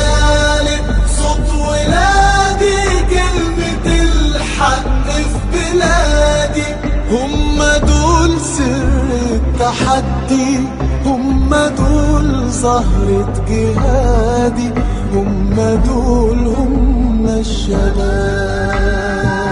قالت صوت ولادي كلمة الحق في بلادي. هم دول سر التحدي، هم دول زهرة جهادي، هم دول هم الشباب.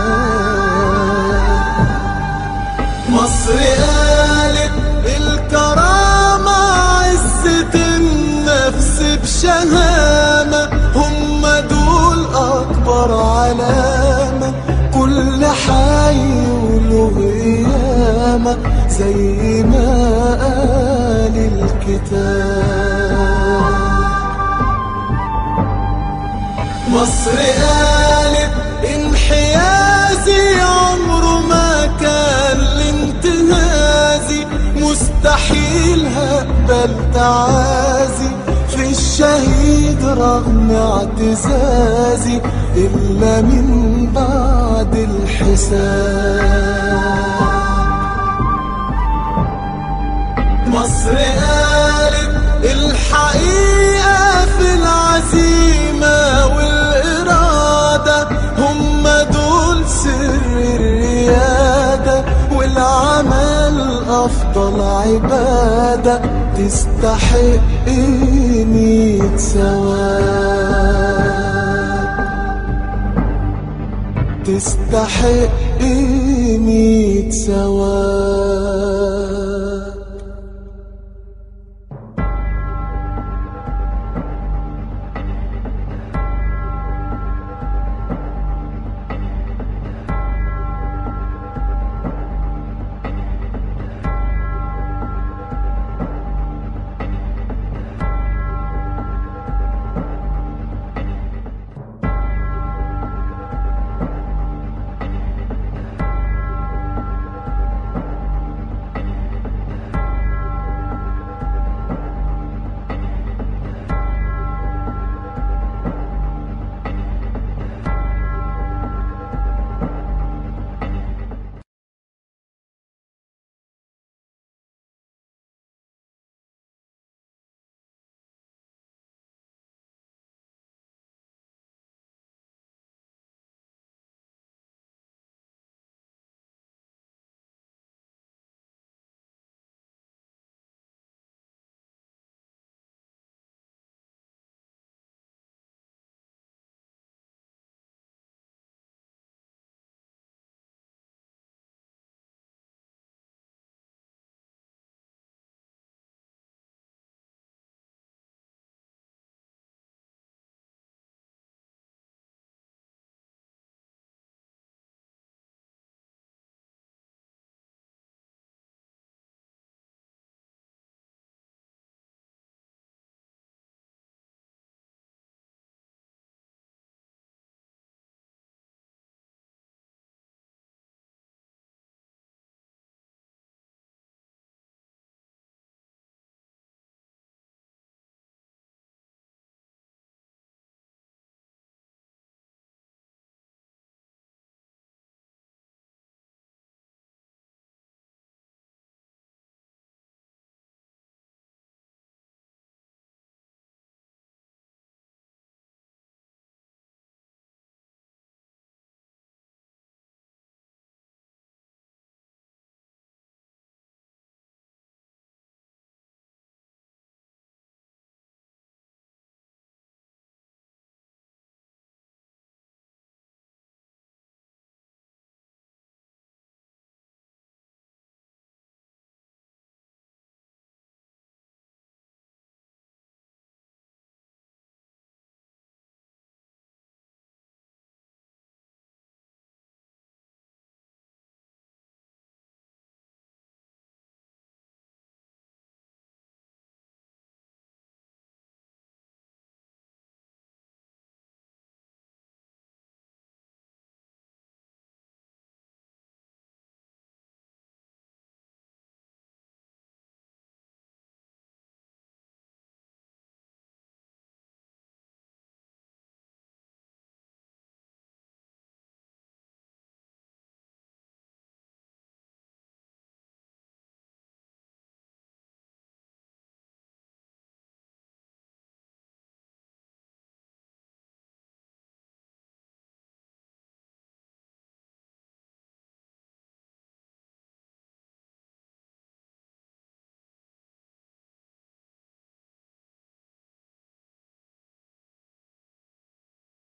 مصر قالت الكرامة عزة النفس بشهامة، هم دول أكبر علامة، كل حي وله قيامة زي ما قال الكتاب. مصر قالت انحيازي عمره ما كان لانتهازي، مستحيل هقبل تعازي في الشهيد رغم اعتزازي إلا من بعد الحساب. مصر قالت الحقيقة في العزيمة والإرادة، هم دول سر الريادة والعمل أفضل عبادة، تستحق 100 ثواب، تستحق 100 ثواب.